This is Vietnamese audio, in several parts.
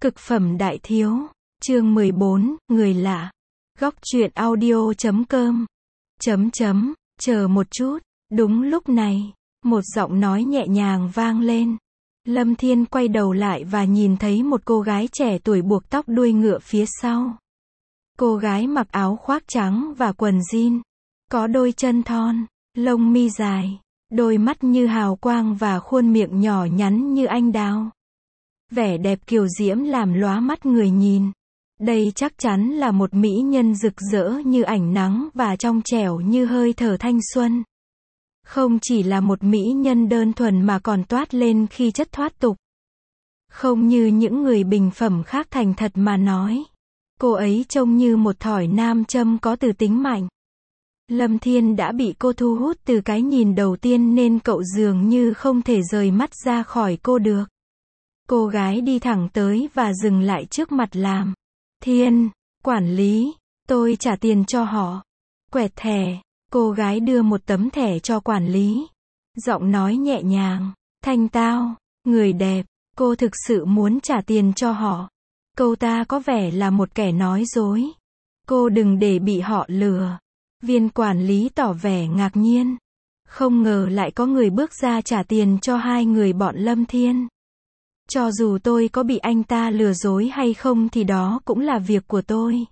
Cực phẩm đại thiếu, chương 14, người lạ. Góc truyện audio.com. Chờ một chút, đúng lúc này, một giọng nói nhẹ nhàng vang lên. Lâm Thiên quay đầu lại và nhìn thấy một cô gái trẻ tuổi buộc tóc đuôi ngựa phía sau. Cô gái mặc áo khoác trắng và quần jean, có đôi chân thon, lông mi dài, đôi mắt như hào quang và khuôn miệng nhỏ nhắn như anh đào. Vẻ đẹp kiều diễm làm lóa mắt người nhìn. Đây chắc chắn là một mỹ nhân rực rỡ như ánh nắng và trong trẻo như hơi thở thanh xuân. Không chỉ là một mỹ nhân đơn thuần mà còn toát lên khí chất thoát tục. Không như những người bình phẩm khác thành thật mà nói. Cô ấy trông như một thỏi nam châm có từ tính mạnh. Lâm Thiên đã bị cô thu hút từ cái nhìn đầu tiên nên cậu dường như không thể rời mắt ra khỏi cô được. Cô gái đi thẳng tới và dừng lại trước mặt làm. Thiên, quản lý, tôi trả tiền cho họ. Quẹt thẻ, cô gái đưa một tấm thẻ cho quản lý. Giọng nói nhẹ nhàng, thanh tao, người đẹp, cô thực sự muốn trả tiền cho họ. Câu ta có vẻ là một kẻ nói dối. Cô đừng để bị họ lừa. Viên quản lý tỏ vẻ ngạc nhiên. Không ngờ lại có người bước ra trả tiền cho hai người bọn Lâm Thiên. Cho dù tôi có bị anh ta lừa dối hay không thì đó cũng là việc của tôi.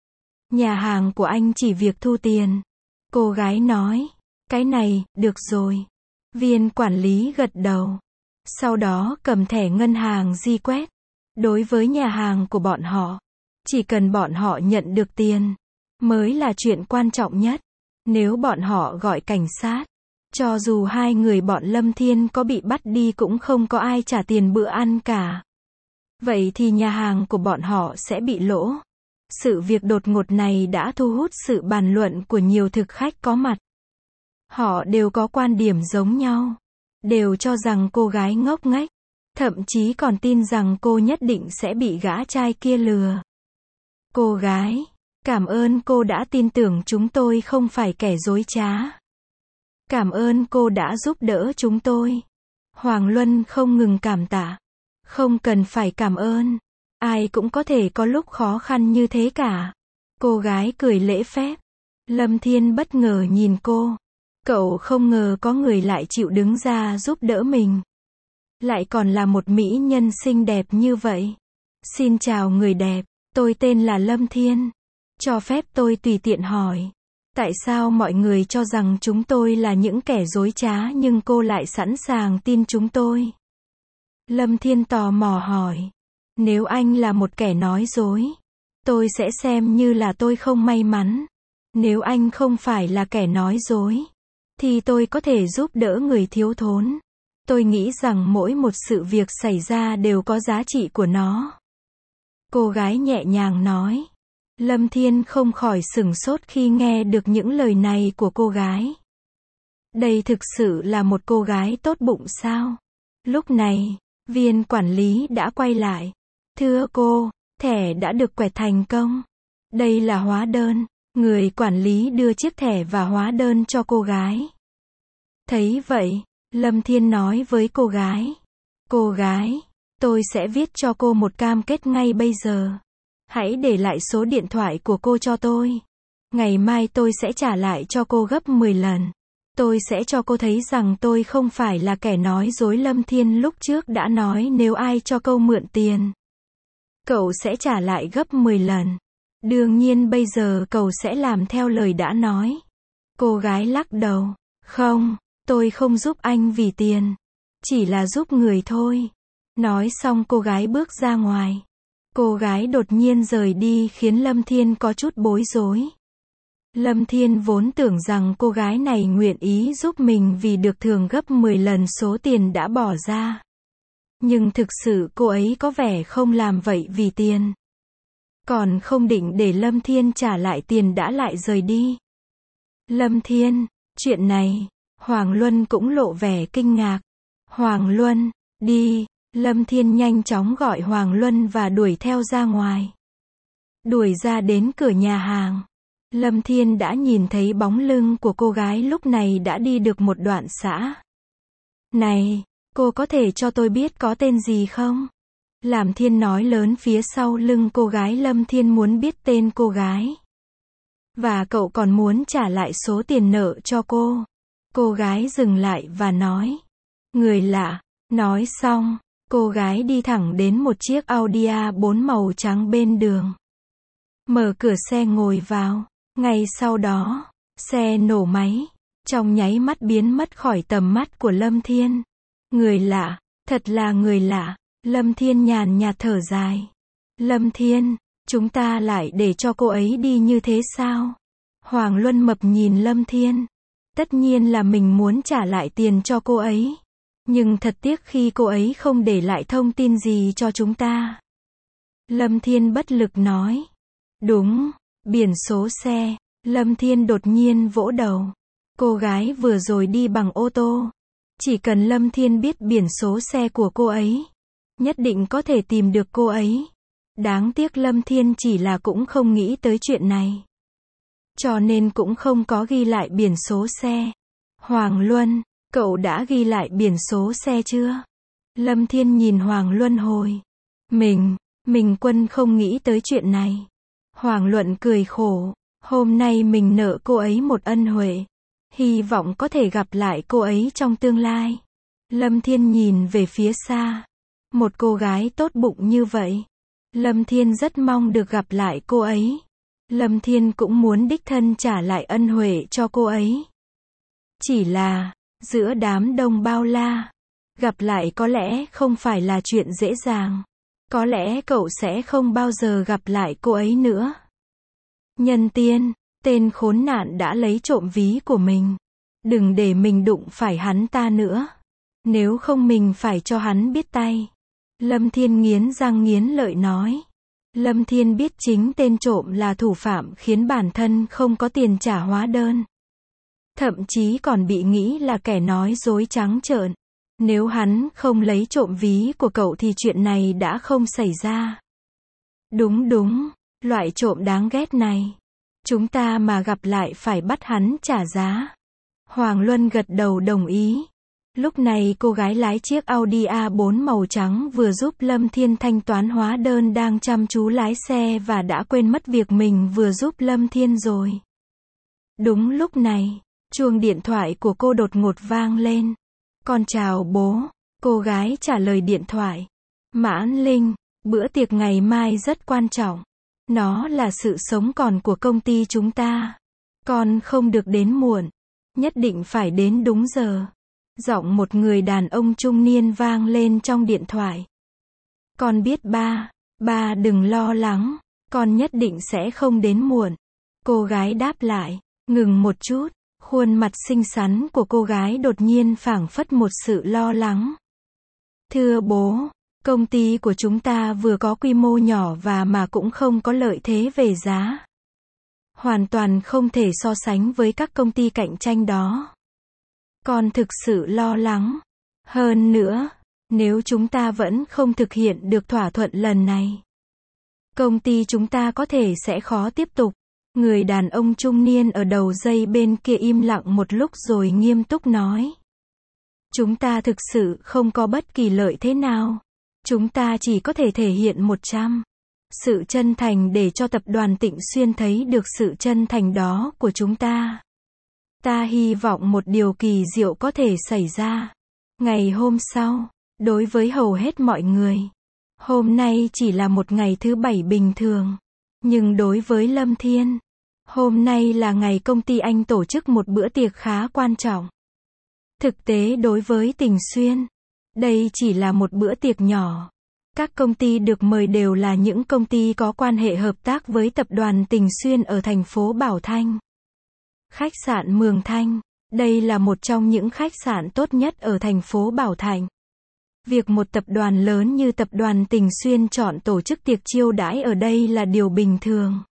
Nhà hàng của anh chỉ việc thu tiền. Cô gái nói. Cái này, được rồi. Viên quản lý gật đầu. Sau đó cầm thẻ ngân hàng di quét. Đối với nhà hàng của bọn họ, chỉ cần bọn họ nhận được tiền, mới là chuyện quan trọng nhất. Nếu bọn họ gọi cảnh sát, cho dù hai người bọn Lâm Thiên có bị bắt đi cũng không có ai trả tiền bữa ăn cả. Vậy thì nhà hàng của bọn họ sẽ bị lỗ. Sự việc đột ngột này đã thu hút sự bàn luận của nhiều thực khách có mặt. Họ đều có quan điểm giống nhau. Đều cho rằng cô gái ngốc nghếch. Thậm chí còn tin rằng cô nhất định sẽ bị gã trai kia lừa. Cô gái, cảm ơn cô đã tin tưởng chúng tôi không phải kẻ dối trá. Cảm ơn cô đã giúp đỡ chúng tôi. Hoàng Luân không ngừng cảm tạ. Không cần phải cảm ơn. Ai cũng có thể có lúc khó khăn như thế cả. Cô gái cười lễ phép. Lâm Thiên bất ngờ nhìn cô. Cậu không ngờ có người lại chịu đứng ra giúp đỡ mình. Lại còn là một mỹ nhân xinh đẹp như vậy. Xin chào người đẹp, tôi tên là Lâm Thiên. Cho phép tôi tùy tiện hỏi. Tại sao mọi người cho rằng chúng tôi là những kẻ dối trá nhưng cô lại sẵn sàng tin chúng tôi? Lâm Thiên tò mò hỏi. Nếu anh là một kẻ nói dối, tôi sẽ xem như là tôi không may mắn. Nếu anh không phải là kẻ nói dối, thì tôi có thể giúp đỡ người thiếu thốn. Tôi nghĩ rằng mỗi một sự việc xảy ra đều có giá trị của nó. Cô gái nhẹ nhàng nói. Lâm Thiên không khỏi sửng sốt khi nghe được những lời này của cô gái. Đây thực sự là một cô gái tốt bụng sao? Lúc này, viên quản lý đã quay lại. Thưa cô, thẻ đã được quẹt thành công. Đây là hóa đơn. Người quản lý đưa chiếc thẻ và hóa đơn cho cô gái. Thấy vậy, Lâm Thiên nói với cô gái. Cô gái, tôi sẽ viết cho cô một cam kết ngay bây giờ. Hãy để lại số điện thoại của cô cho tôi. Ngày mai tôi sẽ trả lại cho cô gấp 10 lần. Tôi sẽ cho cô thấy rằng tôi không phải là kẻ nói dối. Lâm Thiên lúc trước đã nói nếu ai cho cậu mượn tiền, cậu sẽ trả lại gấp 10 lần. Đương nhiên bây giờ cậu sẽ làm theo lời đã nói. Cô gái lắc đầu. Không, tôi không giúp anh vì tiền. Chỉ là giúp người thôi. Nói xong cô gái bước ra ngoài. Cô gái đột nhiên rời đi khiến Lâm Thiên có chút bối rối. Lâm Thiên vốn tưởng rằng cô gái này nguyện ý giúp mình vì được thưởng gấp 10 lần số tiền đã bỏ ra. Nhưng thực sự cô ấy có vẻ không làm vậy vì tiền. Còn không định để Lâm Thiên trả lại tiền đã lại rời đi. Lâm Thiên, chuyện này, Hoàng Luân cũng lộ vẻ kinh ngạc. Hoàng Luân, đi. Lâm Thiên nhanh chóng gọi Hoàng Luân và đuổi theo ra ngoài. Đuổi ra đến cửa nhà hàng. Lâm Thiên đã nhìn thấy bóng lưng của cô gái lúc này đã đi được một đoạn xã. Này, cô có thể cho tôi biết có tên gì không? Làm Thiên nói lớn phía sau lưng cô gái. Lâm Thiên muốn biết tên cô gái. Và cậu còn muốn trả lại số tiền nợ cho cô. Cô gái dừng lại và nói. Người lạ. Nói xong, cô gái đi thẳng đến một chiếc Audi A4 màu trắng bên đường. Mở cửa xe ngồi vào. Ngay sau đó, xe nổ máy. Trong nháy mắt biến mất khỏi tầm mắt của Lâm Thiên. Người lạ, thật là người lạ. Lâm Thiên nhàn nhạt thở dài. Lâm Thiên, chúng ta lại để cho cô ấy đi như thế sao? Hoàng Luân Mập nhìn Lâm Thiên. Tất nhiên là mình muốn trả lại tiền cho cô ấy. Nhưng thật tiếc khi cô ấy không để lại thông tin gì cho chúng ta. Lâm Thiên bất lực nói. Đúng, biển số xe. Lâm Thiên đột nhiên vỗ đầu. Cô gái vừa rồi đi bằng ô tô. Chỉ cần Lâm Thiên biết biển số xe của cô ấy, nhất định có thể tìm được cô ấy. Đáng tiếc Lâm Thiên chỉ là cũng không nghĩ tới chuyện này. Cho nên cũng không có ghi lại biển số xe. Hoàng Luân, cậu đã ghi lại biển số xe chưa? Lâm Thiên nhìn Hoàng Luân hồi. Mình Quân không nghĩ tới chuyện này. Hoàng Luân cười khổ. Hôm nay mình nợ cô ấy một ân huệ. Hy vọng có thể gặp lại cô ấy trong tương lai. Lâm Thiên nhìn về phía xa. Một cô gái tốt bụng như vậy. Lâm Thiên rất mong được gặp lại cô ấy. Lâm Thiên cũng muốn đích thân trả lại ân huệ cho cô ấy. Chỉ là, giữa đám đông bao la, gặp lại có lẽ không phải là chuyện dễ dàng. Có lẽ cậu sẽ không bao giờ gặp lại cô ấy nữa. Nhân Tiên, tên khốn nạn đã lấy trộm ví của mình. Đừng để mình đụng phải hắn ta nữa. Nếu không mình phải cho hắn biết tay. Lâm Thiên nghiến răng nghiến lợi nói. Lâm Thiên biết chính tên trộm là thủ phạm khiến bản thân không có tiền trả hóa đơn. Thậm chí còn bị nghĩ là kẻ nói dối trắng trợn. Nếu hắn không lấy trộm ví của cậu thì chuyện này đã không xảy ra. Đúng, loại trộm đáng ghét này. Chúng ta mà gặp lại phải bắt hắn trả giá. Hoàng Luân gật đầu đồng ý. Lúc này cô gái lái chiếc Audi A4 màu trắng vừa giúp Lâm Thiên thanh toán hóa đơn đang chăm chú lái xe và đã quên mất việc mình vừa giúp Lâm Thiên rồi. Đúng lúc này, chuông điện thoại của cô đột ngột vang lên. Con chào bố, cô gái trả lời điện thoại. Mãn Linh, bữa tiệc ngày mai rất quan trọng. Nó là sự sống còn của công ty chúng ta. Con không được đến muộn. Nhất định phải đến đúng giờ. Giọng một người đàn ông trung niên vang lên trong điện thoại. Con biết ba đừng lo lắng, con nhất định sẽ không đến muộn. Cô gái đáp lại, ngừng một chút, khuôn mặt xinh xắn của cô gái đột nhiên phảng phất một sự lo lắng. Thưa bố, công ty của chúng ta vừa có quy mô nhỏ và mà cũng không có lợi thế về giá. Hoàn toàn không thể so sánh với các công ty cạnh tranh đó. Con thực sự lo lắng. Hơn nữa, nếu chúng ta vẫn không thực hiện được thỏa thuận lần này, công ty chúng ta có thể sẽ khó tiếp tục. Người đàn ông trung niên ở đầu dây bên kia im lặng một lúc rồi nghiêm túc nói. Chúng ta thực sự không có bất kỳ lợi thế nào. Chúng ta chỉ có thể thể hiện 100% sự chân thành để cho tập đoàn Tịnh Xuyên thấy được sự chân thành đó của chúng ta. Ta hy vọng một điều kỳ diệu có thể xảy ra. Ngày hôm sau, đối với hầu hết mọi người, hôm nay chỉ là một ngày thứ bảy bình thường. Nhưng đối với Lâm Thiên, hôm nay là ngày công ty anh tổ chức một bữa tiệc khá quan trọng. Thực tế đối với Tịnh Xuyên, đây chỉ là một bữa tiệc nhỏ. Các công ty được mời đều là những công ty có quan hệ hợp tác với tập đoàn Tịnh Xuyên ở thành phố Bảo Thanh. Khách sạn Mường Thanh, đây là một trong những khách sạn tốt nhất ở thành phố Bảo Thạnh. Việc một tập đoàn lớn như tập đoàn Tịnh Xuyên chọn tổ chức tiệc chiêu đãi ở đây là điều bình thường.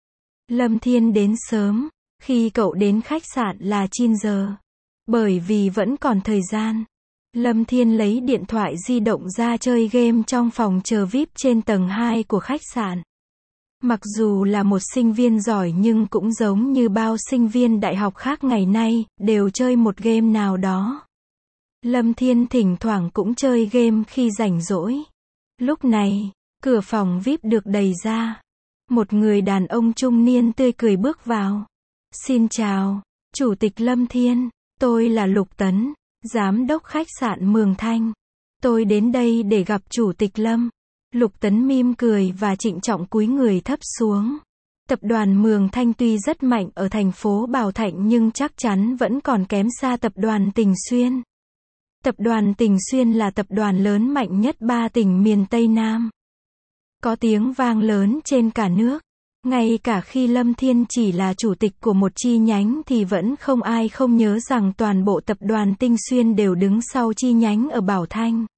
Lâm Thiên đến sớm, khi cậu đến khách sạn là 9 giờ. Bởi vì vẫn còn thời gian, Lâm Thiên lấy điện thoại di động ra chơi game trong phòng chờ VIP trên tầng 2 của khách sạn. Mặc dù là một sinh viên giỏi nhưng cũng giống như bao sinh viên đại học khác ngày nay, đều chơi một game nào đó. Lâm Thiên thỉnh thoảng cũng chơi game khi rảnh rỗi. Lúc này, cửa phòng VIP được đẩy ra. Một người đàn ông trung niên tươi cười bước vào. Xin chào, Chủ tịch Lâm Thiên, tôi là Lục Tấn, Giám đốc khách sạn Mường Thanh. Tôi đến đây để gặp Chủ tịch Lâm. Lục Tấn mỉm cười và trịnh trọng cúi người thấp xuống. Tập đoàn Mường Thanh tuy rất mạnh ở thành phố Bảo Thạnh nhưng chắc chắn vẫn còn kém xa tập đoàn Tình Xuyên. Tập đoàn Tình Xuyên là tập đoàn lớn mạnh nhất 3 tỉnh miền Tây Nam. Có tiếng vang lớn trên cả nước. Ngay cả khi Lâm Thiên chỉ là chủ tịch của một chi nhánh thì vẫn không ai không nhớ rằng toàn bộ tập đoàn Tinh Xuyên đều đứng sau chi nhánh ở Bảo Thanh.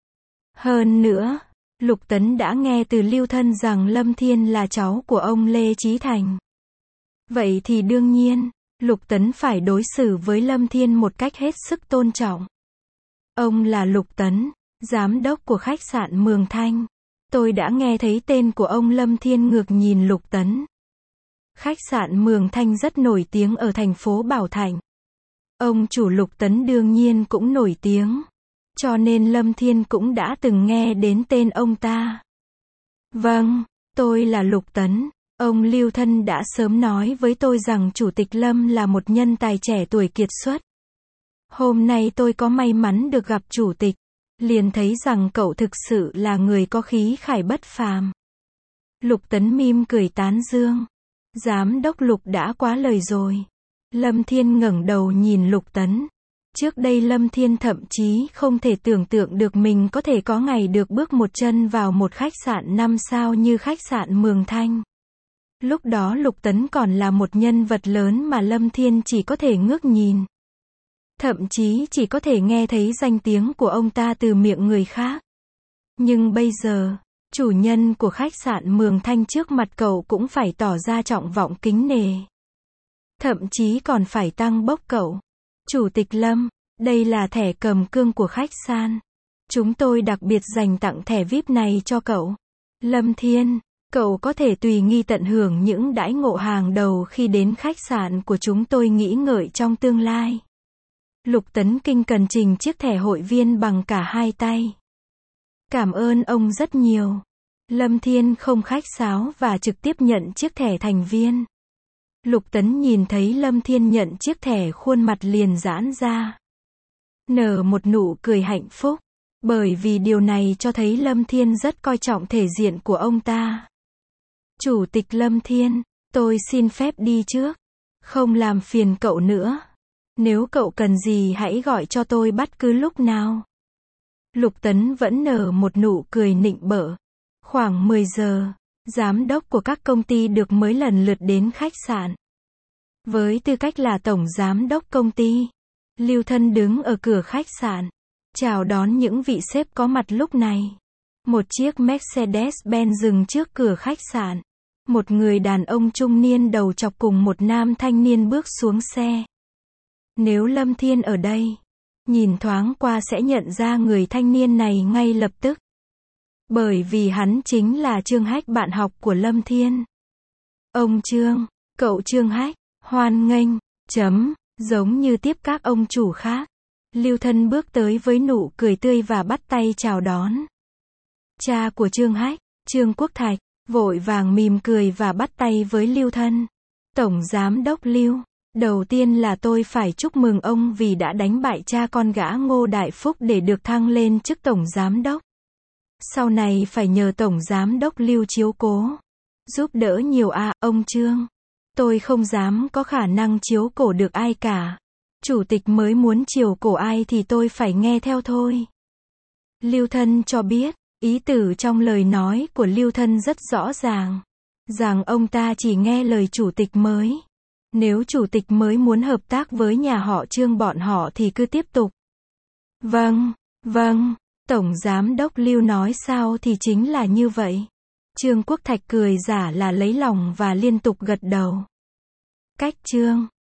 Hơn nữa, Lục Tấn đã nghe từ Lưu Thân rằng Lâm Thiên là cháu của ông Lê Chí Thành. Vậy thì đương nhiên, Lục Tấn phải đối xử với Lâm Thiên một cách hết sức tôn trọng. Ông là Lục Tấn, giám đốc của khách sạn Mường Thanh. Tôi đã nghe thấy tên của ông Lâm Thiên ngược nhìn Lục Tấn. Khách sạn Mường Thanh rất nổi tiếng ở thành phố Bảo Thạnh. Ông chủ Lục Tấn đương nhiên cũng nổi tiếng. Cho nên Lâm Thiên cũng đã từng nghe đến tên ông ta. Vâng, tôi là Lục Tấn. Ông Lưu Thân đã sớm nói với tôi rằng Chủ tịch Lâm là một nhân tài trẻ tuổi kiệt xuất. Hôm nay tôi có may mắn được gặp Chủ tịch. Liền thấy rằng cậu thực sự là người có khí khải bất phàm. Lục Tấn mỉm cười tán dương. Giám đốc Lục đã quá lời rồi. Lâm Thiên ngẩng đầu nhìn Lục Tấn. Trước đây Lâm Thiên thậm chí không thể tưởng tượng được mình có thể có ngày được bước một chân vào một khách sạn 5 sao như khách sạn Mường Thanh. Lúc đó Lục Tấn còn là một nhân vật lớn mà Lâm Thiên chỉ có thể ngước nhìn. Thậm chí chỉ có thể nghe thấy danh tiếng của ông ta từ miệng người khác. Nhưng bây giờ, chủ nhân của khách sạn Mường Thanh trước mặt cậu cũng phải tỏ ra trọng vọng kính nể. Thậm chí còn phải tăng bốc cậu. Chủ tịch Lâm, đây là thẻ cầm cương của khách sạn. Chúng tôi đặc biệt dành tặng thẻ VIP này cho cậu. Lâm Thiên, cậu có thể tùy nghi tận hưởng những đãi ngộ hàng đầu khi đến khách sạn của chúng tôi nghĩ ngợi trong tương lai. Lục Tấn kinh cần trình chiếc thẻ hội viên bằng cả hai tay. Cảm ơn ông rất nhiều. Lâm Thiên không khách sáo và trực tiếp nhận chiếc thẻ thành viên. Lục Tấn nhìn thấy Lâm Thiên nhận chiếc thẻ khuôn mặt liền giãn ra. Nở một nụ cười hạnh phúc. Bởi vì điều này cho thấy Lâm Thiên rất coi trọng thể diện của ông ta. Chủ tịch Lâm Thiên, tôi xin phép đi trước. Không làm phiền cậu nữa. Nếu cậu cần gì hãy gọi cho tôi bất cứ lúc nào. Lục Tấn vẫn nở một nụ cười nịnh bợ. Khoảng 10 giờ, giám đốc của các công ty được mới lần lượt đến khách sạn. Với tư cách là tổng giám đốc công ty, Lưu Thân đứng ở cửa khách sạn, chào đón những vị sếp có mặt lúc này. Một chiếc Mercedes-Benz dừng trước cửa khách sạn. Một người đàn ông trung niên đầu chọc cùng một nam thanh niên bước xuống xe. Nếu Lâm Thiên ở đây, nhìn thoáng qua sẽ nhận ra người thanh niên này ngay lập tức. Bởi vì hắn chính là Trương Hách, bạn học của Lâm Thiên. Ông Trương, cậu Trương Hách, hoan nghênh, giống như tiếp các ông chủ khác. Lưu Thân bước tới với nụ cười tươi và bắt tay chào đón. Cha của Trương Hách, Trương Quốc Thạch, vội vàng mỉm cười và bắt tay với Lưu Thân. Tổng giám đốc Lưu, đầu tiên là tôi phải chúc mừng ông vì đã đánh bại cha con gã Ngô Đại Phúc để được thăng lên chức tổng giám đốc. Sau này phải nhờ tổng giám đốc Lưu chiếu cố, giúp đỡ nhiều ông Trương. Tôi không dám có khả năng chiếu cổ được ai cả. Chủ tịch mới muốn chiều cổ ai thì tôi phải nghe theo thôi. Lưu Thân cho biết, ý tứ trong lời nói của Lưu Thân rất rõ ràng. Rằng ông ta chỉ nghe lời chủ tịch mới. Nếu chủ tịch mới muốn hợp tác với nhà họ Trương bọn họ thì cứ tiếp tục. Vâng, tổng giám đốc Lưu nói sao thì chính là như vậy. Trương Quốc Thạch cười giả là lấy lòng và liên tục gật đầu. Cách Trương